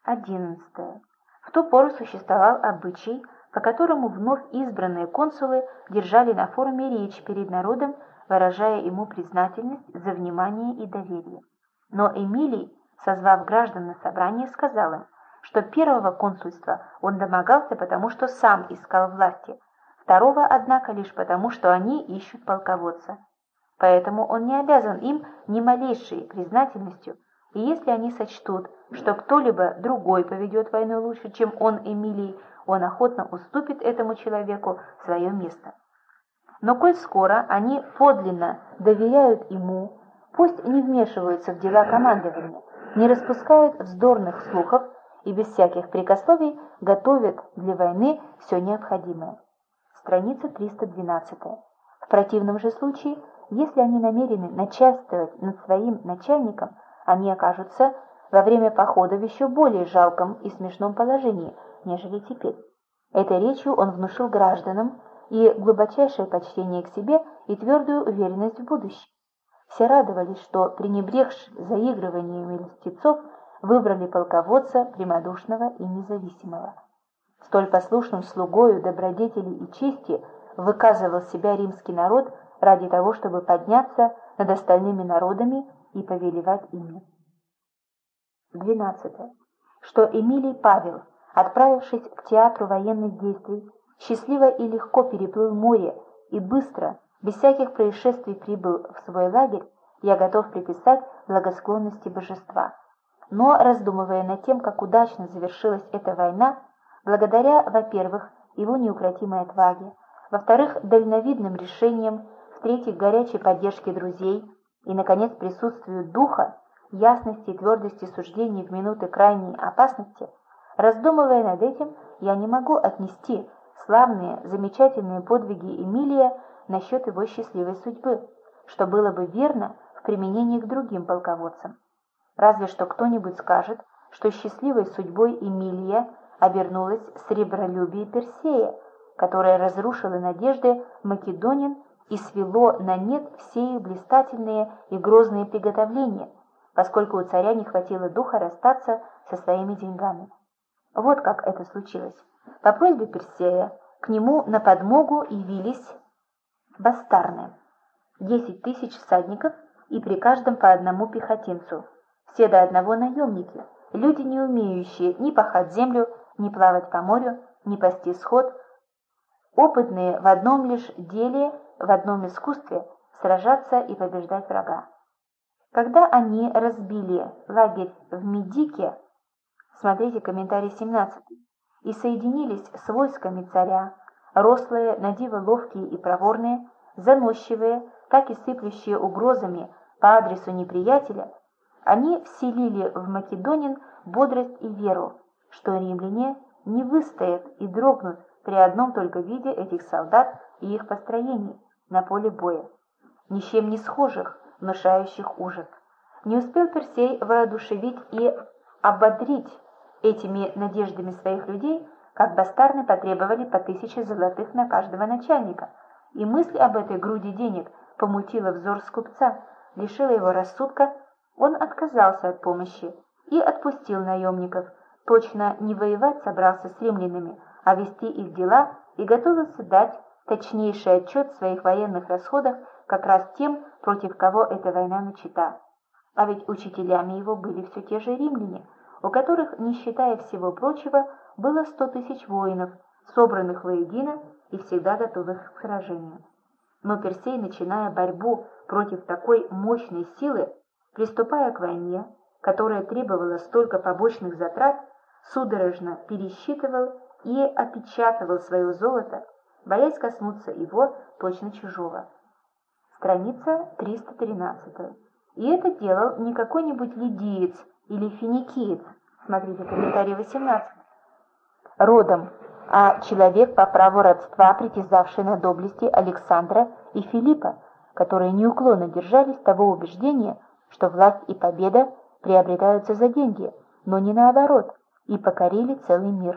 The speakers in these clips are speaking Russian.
11. В ту пору существовал обычай, по которому вновь избранные консулы держали на форуме речь перед народом, выражая ему признательность за внимание и доверие. Но Эмилий, созвав граждан на собрание, сказал им, что первого консульства он домогался, потому что сам искал власти, второго, однако, лишь потому, что они ищут полководца. Поэтому он не обязан им ни малейшей признательностью, и если они сочтут, что кто-либо другой поведет войну лучше, чем он, Эмилий, он охотно уступит этому человеку свое место. Но коль скоро они подлинно доверяют ему, пусть не вмешиваются в дела командования, не распускают вздорных слухов и без всяких прикословий готовят для войны все необходимое. Страница 312. В противном же случае, если они намерены начальствовать над своим начальником, они окажутся во время похода в еще более жалком и смешном положении, нежели теперь. Этой речью он внушил гражданам и глубочайшее почтение к себе и твердую уверенность в будущем. Все радовались, что, пренебрегши заигрываниями льстецов, выбрали полководца прямодушного и независимого. Столь послушным слугою добродетели и чести выказывал себя римский народ ради того, чтобы подняться над остальными народами и повелевать ими. 12. Что Эмилий Павел, отправившись к театру военных действий, счастливо и легко переплыл море и быстро, без всяких происшествий прибыл в свой лагерь, я готов приписать благосклонности божества. Но, раздумывая над тем, как удачно завершилась эта война, благодаря, во-первых, его неукротимой отваге, во-вторых, дальновидным решениям, в-третьих, горячей поддержке друзей и, наконец, присутствию духа, ясности и твердости суждений в минуты крайней опасности, раздумывая над этим, я не могу отнести славные, замечательные подвиги Эмилия насчет его счастливой судьбы, что было бы верно в применении к другим полководцам. Разве что кто-нибудь скажет, что счастливой судьбой Эмилия обернулось сребролюбие Персея, которое разрушило надежды македонин и свело на нет все их блистательные и грозные приготовления, поскольку у царя не хватило духа расстаться со своими деньгами. Вот как это случилось. По просьбе Персея к нему на подмогу явились бастарны, 10 000 всадников и при каждом по одному пехотинцу, все до одного наемники, люди, не умеющие ни пахать землю, ни плавать по морю, ни пасти скот, опытные в одном лишь деле, в одном искусстве сражаться и побеждать врага. Когда они разбили лагерь в Медике, смотрите комментарий 17, и соединились с войсками царя, рослые, надиво ловкие и проворные, заносчивые, так и сыплющие угрозами по адресу неприятеля, они вселили в македонин бодрость и веру, что римляне не выстоят и дрогнут при одном только виде этих солдат и их построений на поле боя, ни с чем не схожих, внушающих ужас. Не успел Персей воодушевить и ободрить этими надеждами своих людей, как бастарны потребовали по 1000 золотых на каждого начальника, и мысль об этой груди денег помутила взор скупца, лишила его рассудка, он отказался от помощи и отпустил наемников, точно не воевать собрался с римлянами, а вести их дела и готовился дать точнейший отчет в своих военных расходах как раз тем, против кого эта война начата. А ведь учителями его были все те же римляне, у которых, не считая всего прочего, было 100 000 воинов, собранных воедино и всегда готовых к сражению. Но Персей, начиная борьбу против такой мощной силы, приступая к войне, которая требовала столько побочных затрат, судорожно пересчитывал и опечатывал свое золото, боясь коснуться его точно чужого. Страница 313. И это делал не какой-нибудь лидиец или финикиец, смотрите комментарий 18, родом, а человек по праву родства, притязавший на доблести Александра и Филиппа, которые неуклонно держались того убеждения, что власть и победа приобретаются за деньги, но не наоборот, и покорили целый мир.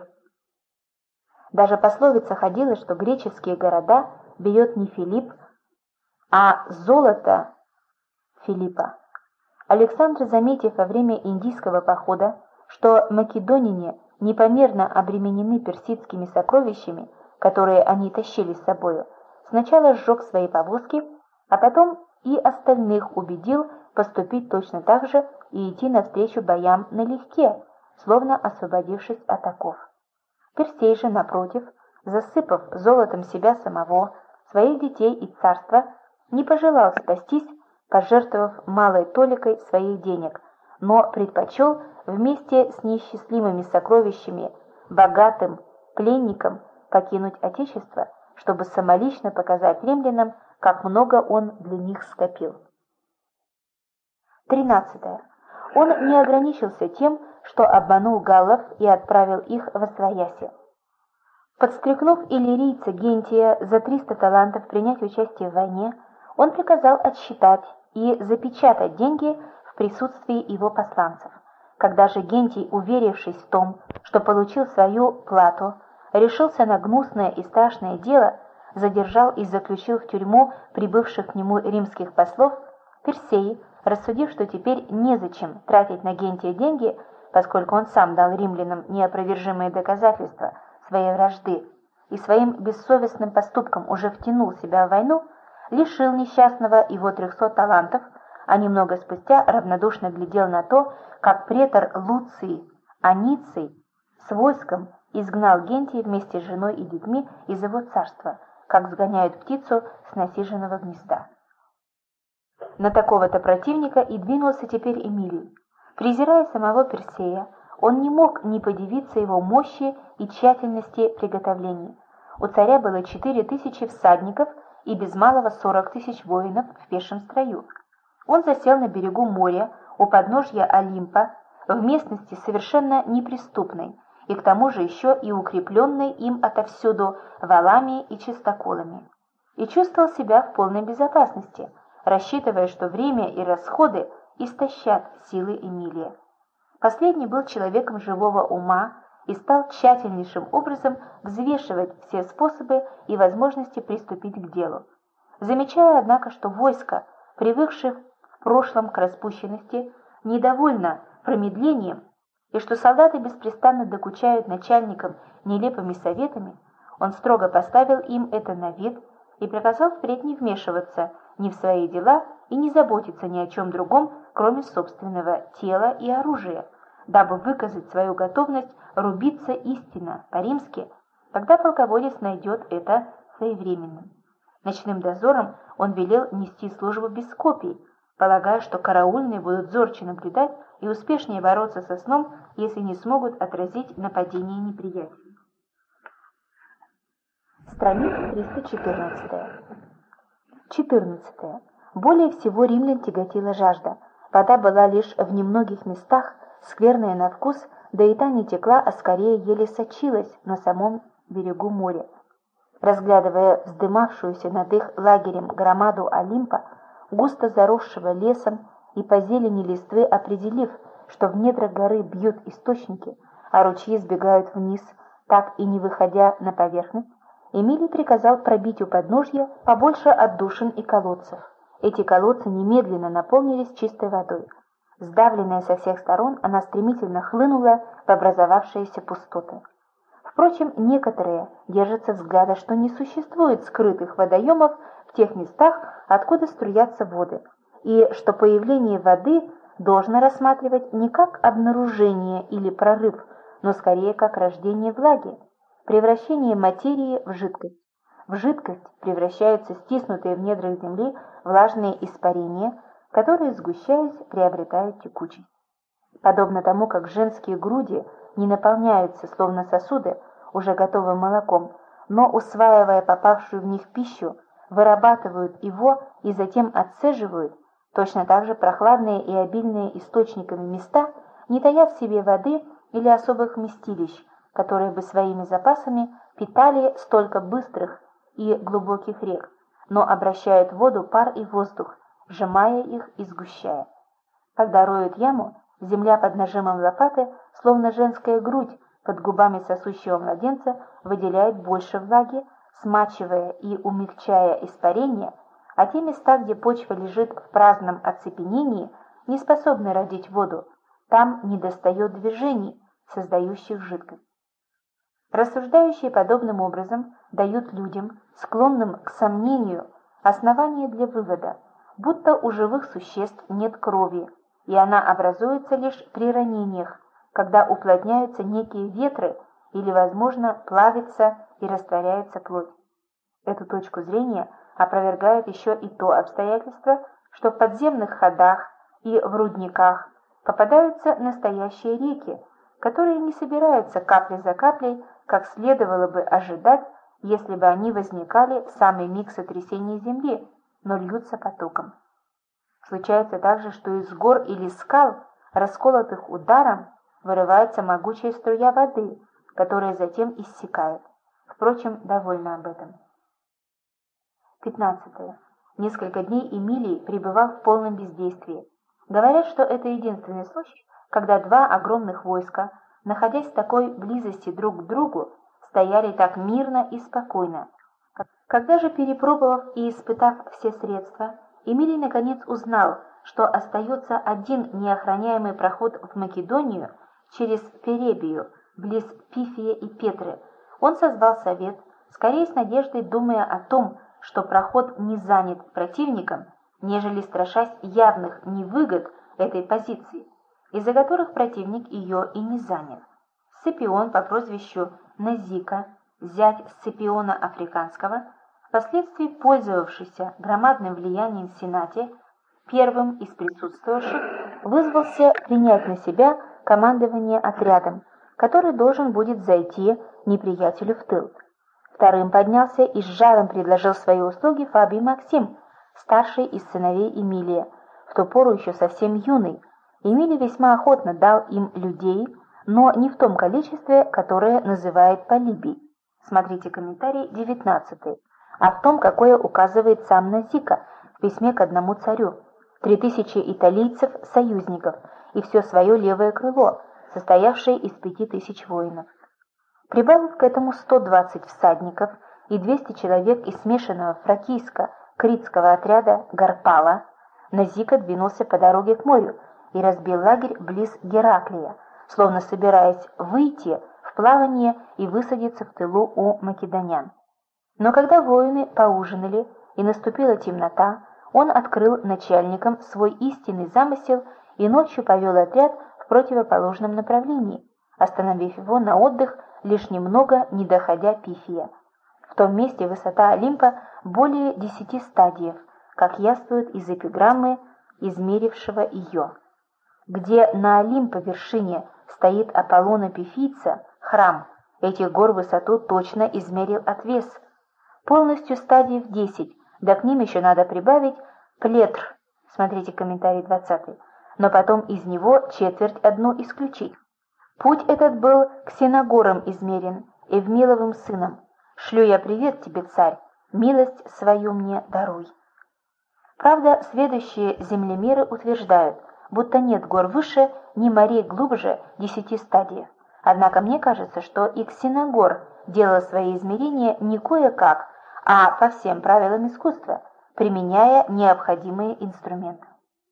Даже пословица ходила, что греческие города берет не Филипп, а золото Филиппа. Александр, заметив во время индийского похода, что македоняне непомерно обременены персидскими сокровищами, которые они тащили с собою, сначала сжег свои повозки, а потом и остальных убедил поступить точно так же и идти навстречу боям налегке, словно освободившись от оков. Персей же, напротив, засыпав золотом себя самого, своих детей и царства, не пожелал спастись, пожертвовав малой толикой своих денег, но предпочел вместе с неисчислимыми сокровищами богатым пленникам покинуть Отечество, чтобы самолично показать римлянам, как много он для них скопил. 13. Он не ограничился тем, что обманул галлов и отправил их восвояси. Подстрекнув иллирийца Гентия за 300 талантов принять участие в войне, он приказал отсчитать и запечатать деньги в присутствии его посланцев. Когда же Гентий, уверившись в том, что получил свою плату, решился на гнусное и страшное дело, задержал и заключил в тюрьму прибывших к нему римских послов, Персей, рассудив, что теперь незачем тратить на Гентия деньги, поскольку он сам дал римлянам неопровержимые доказательства своей вражды и своим бессовестным поступком уже втянул себя в войну, лишил несчастного его 300 талантов, а немного спустя равнодушно глядел на то, как претор Луций Аниций с войском изгнал Гентия вместе с женой и детьми из его царства, как сгоняют птицу с насиженного гнезда. На такого-то противника и двинулся теперь Эмилий. Презирая самого Персея, он не мог не подивиться его мощи и тщательности приготовлений. У царя было 4000 всадников и без малого 40 000 воинов в пешем строю. Он засел на берегу моря, у подножья Олимпа, в местности совершенно неприступной, и к тому же еще и укрепленной им отовсюду валами и чистоколами. И чувствовал себя в полной безопасности, рассчитывая, что время и расходы истощат силы Эмилия. Последний был человеком живого ума и стал тщательнейшим образом взвешивать все способы и возможности приступить к делу. Замечая, однако, что войско, привыкшее в прошлом к распущенности, недовольно промедлением, и что солдаты беспрестанно докучают начальникам нелепыми советами, он строго поставил им это на вид и приказал впредь не вмешиваться ни в свои дела и не заботиться ни о чем другом, кроме собственного тела и оружия, дабы выказать свою готовность рубиться истинно по-римски, когда полководец найдет это своевременным. Ночным дозором он велел нести службу без копий, полагая, что караульные будут зорче наблюдать и успешнее бороться со сном, если не смогут отразить нападение неприятеля. Страница 314. 14. Более всего римлян тяготила жажда. Вода была лишь в немногих местах, скверная на вкус, да и та не текла, а скорее еле сочилась на самом берегу моря. Разглядывая вздымавшуюся над их лагерем громаду Олимпа, густо заросшего лесом и по зелени листвы определив, что в недрах горы бьют источники, а ручьи сбегают вниз, так и не выходя на поверхность, Эмилий приказал пробить у подножья побольше отдушин и колодцев. Эти колодцы немедленно наполнились чистой водой. Сдавленная со всех сторон, она стремительно хлынула в образовавшиеся пустоты. Впрочем, некоторые держатся взгляда, что не существует скрытых водоемов в тех местах, откуда струятся воды, и что появление воды должно рассматривать не как обнаружение или прорыв, но скорее как рождение влаги, превращение материи в жидкость. В жидкость превращаются стиснутые в недрах земли влажные испарения, которые, сгущаясь, приобретают текучесть. Подобно тому, как женские груди не наполняются, словно сосуды, уже готовым молоком, но, усваивая попавшую в них пищу, вырабатывают его и затем отцеживают, точно так же прохладные и обильные источниками места не таят в себе воды или особых вместилищ, которые бы своими запасами питали столько быстрых и глубоких рек, но обращают в воду пар и воздух, сжимая их и сгущая. Когда роют яму, земля под нажимом лопаты, словно женская грудь под губами сосущего младенца, выделяет больше влаги, смачивая и умягчая испарение, а те места, где почва лежит в праздном оцепенении, не способны родить воду, Там недостает движений, создающих жидкость. Рассуждающие подобным образом дают людям, склонным к сомнению, основания для вывода, будто у живых существ нет крови, и она образуется лишь при ранениях, когда уплотняются некие ветры или, возможно, плавится и растворяется плоть. Эту точку зрения опровергает еще и то обстоятельство, что в подземных ходах и в рудниках попадаются настоящие реки, которые не собираются капля за каплей, как следовало бы ожидать, если бы они возникали в самый миг сотрясения земли, но льются потоком. Случается также, что из гор или скал, расколотых ударом, вырывается могучая струя воды, которая затем иссякает. Впрочем, довольно об этом. 15. Несколько дней Эмилий пребывал в полном бездействии. Говорят, что это единственный случай, когда два огромных войска, находясь в такой близости друг к другу, стояли так мирно и спокойно. Когда же, перепробовав и испытав все средства, Эмилий наконец узнал, что остается один неохраняемый проход в Македонию через Перебию, близ Пифия и Петры, он созвал совет, скорее с надеждой думая о том, что проход не занят противником, нежели страшась явных невыгод этой позиции, из-за которых противник ее и не занял. Сципион по прозвищу Назика, зять Сципиона Африканского, впоследствии пользовавшийся громадным влиянием в Сенате, первым из присутствующих вызвался принять на себя командование отрядом, который должен будет зайти неприятелю в тыл. Вторым поднялся и с жаром предложил свои услуги Фабий Максим, старший из сыновей Эмилия, в ту пору еще совсем юный. Эмилий весьма охотно дал им людей, но не в том количестве, которое называет Полибий. Смотрите комментарий 19, а в том, какое указывает сам Назика в письме к одному царю. 3000 италийцев-союзников и все свое левое крыло, состоявшее из 5000 воинов. Прибавив к этому 120 всадников и 200 человек из смешанного фракийско-критского отряда Гарпала, Назика двинулся по дороге к морю и разбил лагерь близ Гераклия, словно собираясь выйти в плавание и высадиться в тылу у македонян. Но когда воины поужинали и наступила темнота, он открыл начальникам свой истинный замысел и ночью повел отряд в противоположном направлении, остановив его на отдых, лишь немного не доходя Пифия. В том месте высота Олимпа более 10 стадиев, как яствует из эпиграммы, измерившего ее. Где на Олимпа вершине стоит Аполлона Пифийца, храм, этих гор высоту точно измерил отвес. Полностью стадий в 10, да к ним еще надо прибавить Плетр, смотрите комментарий 20, но потом из него четверть одну исключить. Путь этот был к Синагорам измерен, Эвмиловым сыном. Шлю я привет тебе, царь, милость свою мне даруй. Правда, сведущие землемеры утверждают, будто нет гор выше, ни морей глубже 10 стадиев. Однако мне кажется, что и Ксеногор делал свои измерения не кое-как, а по всем правилам искусства, применяя необходимые инструменты.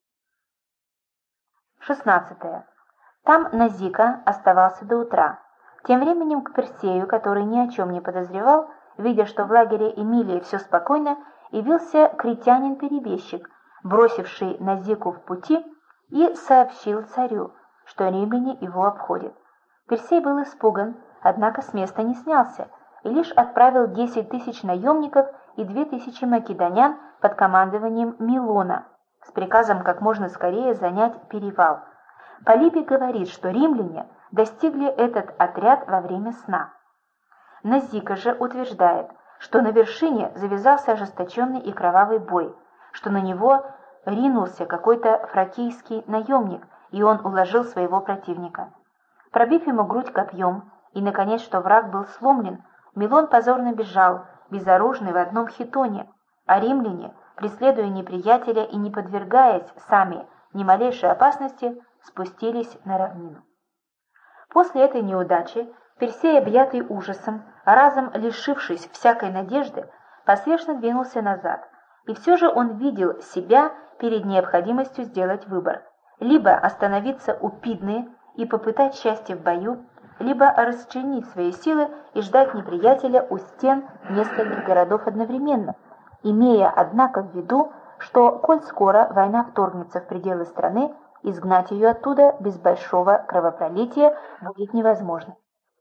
16. Там Назика оставался до утра. Тем временем к Персею, который ни о чем не подозревал, видя, что в лагере Эмилии все спокойно, явился критянин-перебежчик, бросивший Назику в пути, и сообщил царю, что римляне его обходят. Персей был испуган, однако с места не снялся, и лишь отправил 10 000 наемников и 2000 македонян под командованием Милона с приказом как можно скорее занять перевал. Полибий говорит, что римляне достигли этот отряд во время сна. Назика же утверждает, что на вершине завязался ожесточенный и кровавый бой, что на него ринулся какой-то фракийский наемник, и он уложил своего противника. Пробив ему грудь копьем, и, наконец, что враг был сломлен, Милон позорно бежал, безоружный в одном хитоне, а римляне, преследуя неприятеля и не подвергаясь сами ни малейшей опасности, спустились на равнину. После этой неудачи Персей, объятый ужасом, разом лишившись всякой надежды, поспешно двинулся назад, и все же он видел себя перед необходимостью сделать выбор либо остановиться у Пидны и попытать счастье в бою, либо расчленить свои силы и ждать неприятеля у стен нескольких городов одновременно, имея, однако, в виду, что, коль скоро война вторгнется в пределы страны, изгнать ее оттуда без большого кровопролития будет невозможно.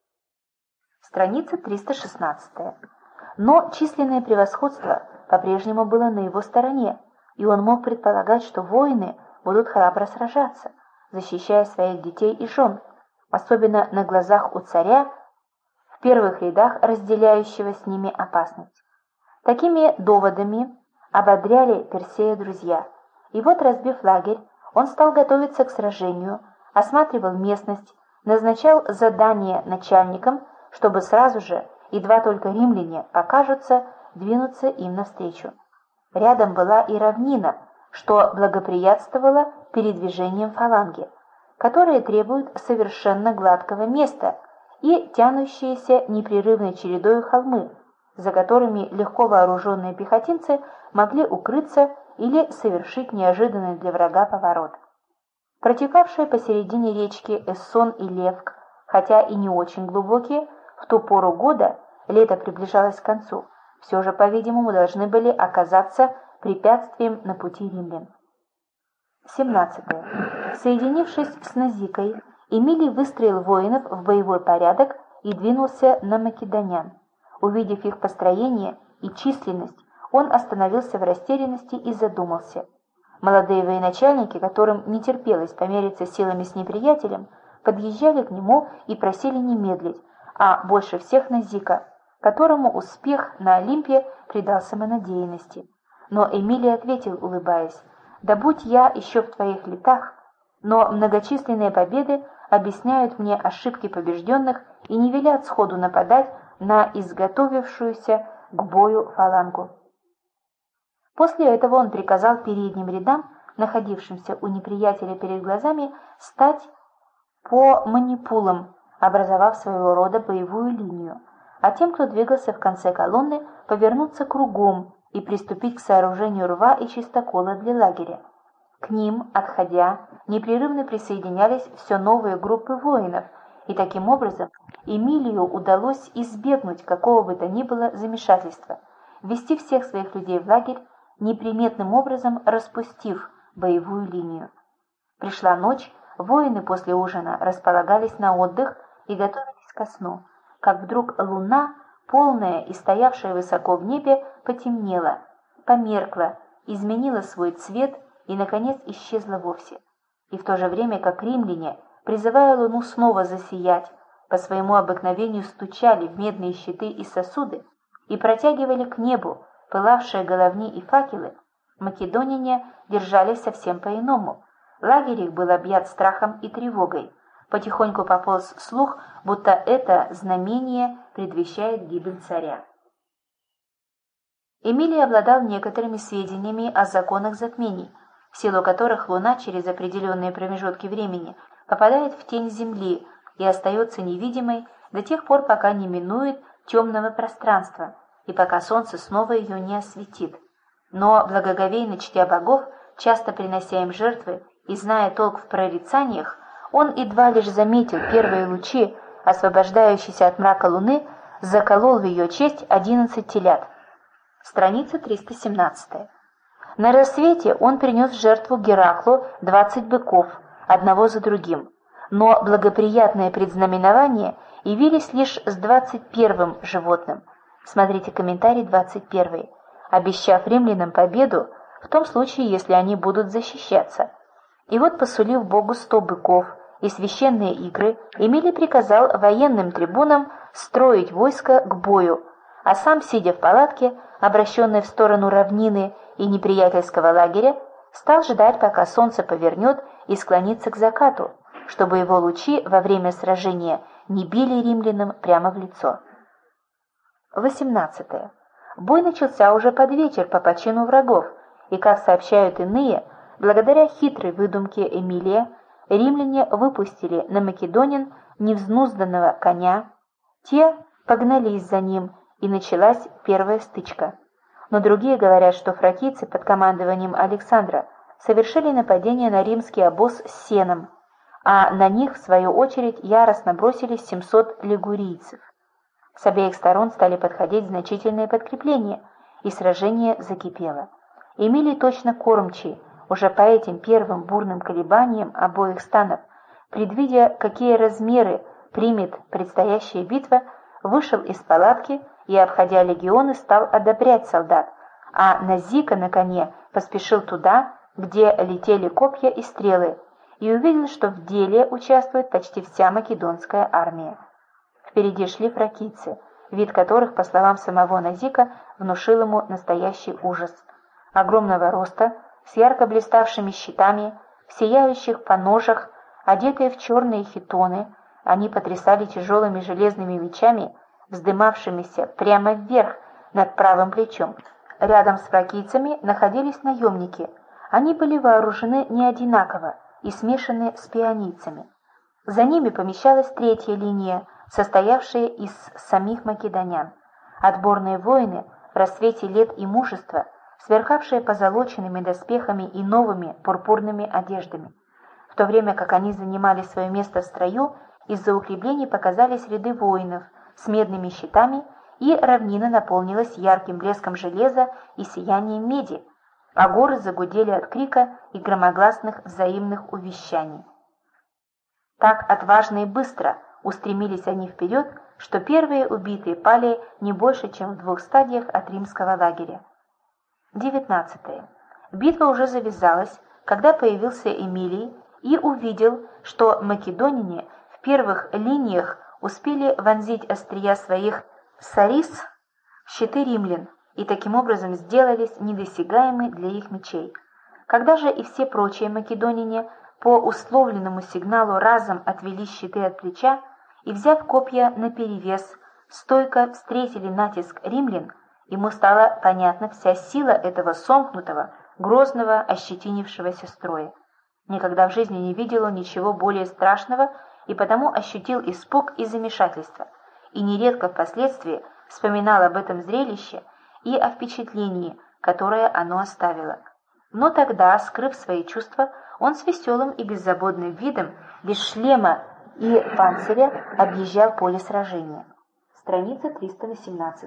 Страница 316. Но численное превосходство по-прежнему было на его стороне, и он мог предполагать, что воины будут храбро сражаться, защищая своих детей и жен, особенно на глазах у царя, в первых рядах разделяющего с ними опасность. Такими доводами ободряли Персея друзья, и вот, разбив лагерь, он стал готовиться к сражению, осматривал местность, назначал задания начальникам, чтобы сразу же, едва только римляне покажутся, двинуться им навстречу. Рядом была и равнина, что благоприятствовало передвижением фаланги, которые требуют совершенно гладкого места, и тянущиеся непрерывной чередой холмы, за которыми легко вооруженные пехотинцы могли укрыться или совершить неожиданный для врага поворот. Протекавшие посередине речки Эссон и Левк, хотя и не очень глубокие, в ту пору года, лето приближалось к концу, все же, по-видимому, должны были оказаться препятствием на пути римлян. 17. Соединившись с Назикой, Эмилий выстроил воинов в боевой порядок и двинулся на македонян. Увидев их построение и численность, он остановился в растерянности и задумался. Молодые военачальники, которым не терпелось помериться силами с неприятелем, подъезжали к нему и просили не медлить, а больше всех Назика, которому успех на Олимпе придал самонадеянности. Но Эмилий ответил, улыбаясь: «Да будь я еще в твоих летах, но многочисленные победы объясняют мне ошибки побежденных и не велят сходу нападать на изготовившуюся к бою фалангу». После этого он приказал передним рядам, находившимся у неприятеля перед глазами, стать по манипулам, образовав своего рода боевую линию, а тем, кто двигался в конце колонны, повернуться кругом и приступить к сооружению рва и чистокола для лагеря. К ним, отходя, непрерывно присоединялись все новые группы воинов, и таким образом Эмилию удалось избегнуть какого бы то ни было замешательства, ввести всех своих людей в лагерь, неприметным образом распустив боевую линию. Пришла ночь, воины после ужина располагались на отдых и готовились ко сну, как вдруг луна, полная и стоявшая высоко в небе, потемнела, померкла, изменила свой цвет и, наконец, исчезла вовсе. И в то же время, как римляне, призывая луну снова засиять, по своему обыкновению стучали в медные щиты и сосуды и протягивали к небу пылавшие головни и факелы, македоняне держались совсем по-иному. Лагерь их был объят страхом и тревогой. Потихоньку пополз слух, будто это знамение предвещает гибель царя. Эмилий обладал некоторыми сведениями о законах затмений, в силу которых Луна через определенные промежутки времени попадает в тень Земли и остается невидимой до тех пор, пока не минует темного пространства и пока Солнце снова ее не осветит. Но, благоговейно чтя богов, часто принося им жертвы и зная толк в прорицаниях, он едва лишь заметил первые лучи, освобождающиеся от мрака Луны, заколол в ее честь 11 телят. Страница 317. На рассвете он принес в жертву Гераклу 20 быков, одного за другим, но благоприятные предзнаменования явились лишь с 21-м животным. Смотрите комментарий 21, обещав римлянам победу в том случае, если они будут защищаться. И вот, посулив Богу 100 быков и священные игры, Эмилий приказал военным трибунам строить войско к бою, а сам, сидя в палатке, обращенной в сторону равнины и неприятельского лагеря, стал ждать, пока солнце повернет и склонится к закату, чтобы его лучи во время сражения не били римлянам прямо в лицо. 18. Бой начался уже под вечер по почину врагов, и, как сообщают иные, благодаря хитрой выдумке Эмилия, римляне выпустили на македонян невзнузданного коня, те погнались за ним, и началась первая стычка. Но другие говорят, что фракийцы под командованием Александра совершили нападение на римский обоз с сеном, а на них, в свою очередь, яростно бросились 700 лигурийцев. С обеих сторон стали подходить значительные подкрепления, и сражение закипело. Эмилий, точно кормчий, уже по этим первым бурным колебаниям обоих станов, предвидя, какие размеры примет предстоящая битва, вышел из палатки и, обходя легионы, стал одобрять солдат, а Назика на коне поспешил туда, где летели копья и стрелы, и увидел, что в деле участвует почти вся македонская армия. Впереди шли фракийцы, вид которых, по словам самого Назика, внушил ему настоящий ужас. Огромного роста, с ярко блиставшими щитами, в сияющих поножах, одетые в черные хитоны, они потрясали тяжелыми железными мечами, вздымавшимися прямо вверх над правым плечом. Рядом с фракийцами находились наемники. Они были вооружены не одинаково и смешаны с пионийцами. За ними помещалась третья линия, состоявшая из самих македонян. Отборные воины в расцвете лет и мужества, сверкавшие позолоченными доспехами и новыми пурпурными одеждами. В то время как они занимали свое место в строю, из-за укреплений показались ряды воинов с медными щитами, и равнина наполнилась ярким блеском железа и сиянием меди, а горы загудели от крика и громогласных взаимных увещаний. Так отважно и быстро устремились они вперед, что первые убитые пали не больше, чем в 2 стадиях от римского лагеря. 19. Битва уже завязалась, когда появился Эмилий и увидел, что македоняне в первых линиях успели вонзить острия своих сарис в щиты римлян и таким образом сделались недосягаемы для их мечей. Когда же и все прочие македоняне по условленному сигналу разом отвели щиты от плеча и, взяв копья наперевес, стойко встретили натиск римлян, ему стала понятна вся сила этого сомкнутого, грозного, ощетинившегося строя. Никогда в жизни не видел он ничего более страшного и потому ощутил испуг и замешательство, и нередко впоследствии вспоминал об этом зрелище и о впечатлении, которое оно оставило. Но тогда, скрыв свои чувства, он с веселым и беззаботным видом, без шлема и панциря, объезжал поле сражения. Страница 318.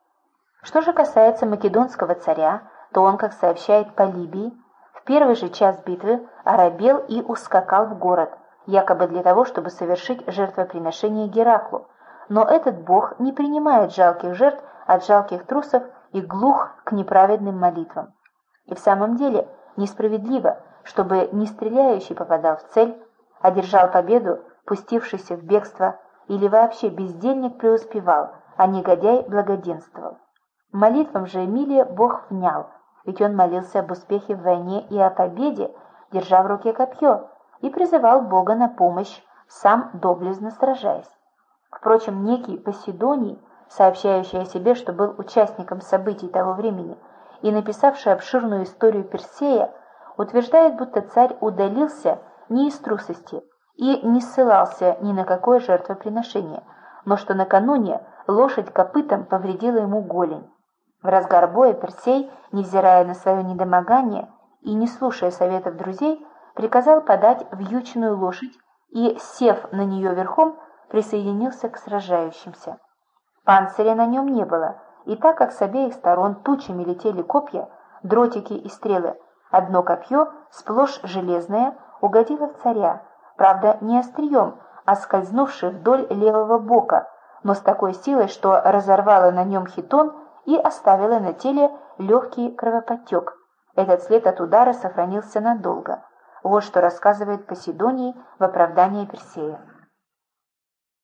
Что же касается македонского царя, то он, как сообщает Полибий, в первый же час битвы оробел и ускакал в город, якобы для того, чтобы совершить жертвоприношение Гераклу. Но этот бог не принимает жалких жертв от жалких трусов и глух к неправедным молитвам. И в самом деле несправедливо, чтобы не стреляющий попадал в цель, одержал победу, пустившийся в бегство, или вообще бездельник преуспевал, а негодяй благоденствовал. Молитвам же Эмилия Бог внял, ведь он молился об успехе в войне и о победе, держа в руке копье, и призывал Бога на помощь, сам доблестно сражаясь. Впрочем, некий Поседоний, сообщающий о себе, что был участником событий того времени и написавший обширную историю Персея, утверждает, будто царь удалился не из трусости и не ссылался ни на какое жертвоприношение, но что накануне лошадь копытом повредила ему голень. В разгар боя Персей, невзирая на свое недомогание и не слушая советов друзей, приказал подать вьючную лошадь и, сев на нее верхом, присоединился к сражающимся. Панциря на нем не было, и так как с обеих сторон тучами летели копья, дротики и стрелы, одно копье, сплошь железное, угодило в царя, правда не острием, а скользнувши вдоль левого бока, но с такой силой, что разорвало на нем хитон и оставило на теле легкий кровоподтек. Этот след от удара сохранился надолго. Вот что рассказывает Поседоний в оправдании Персея.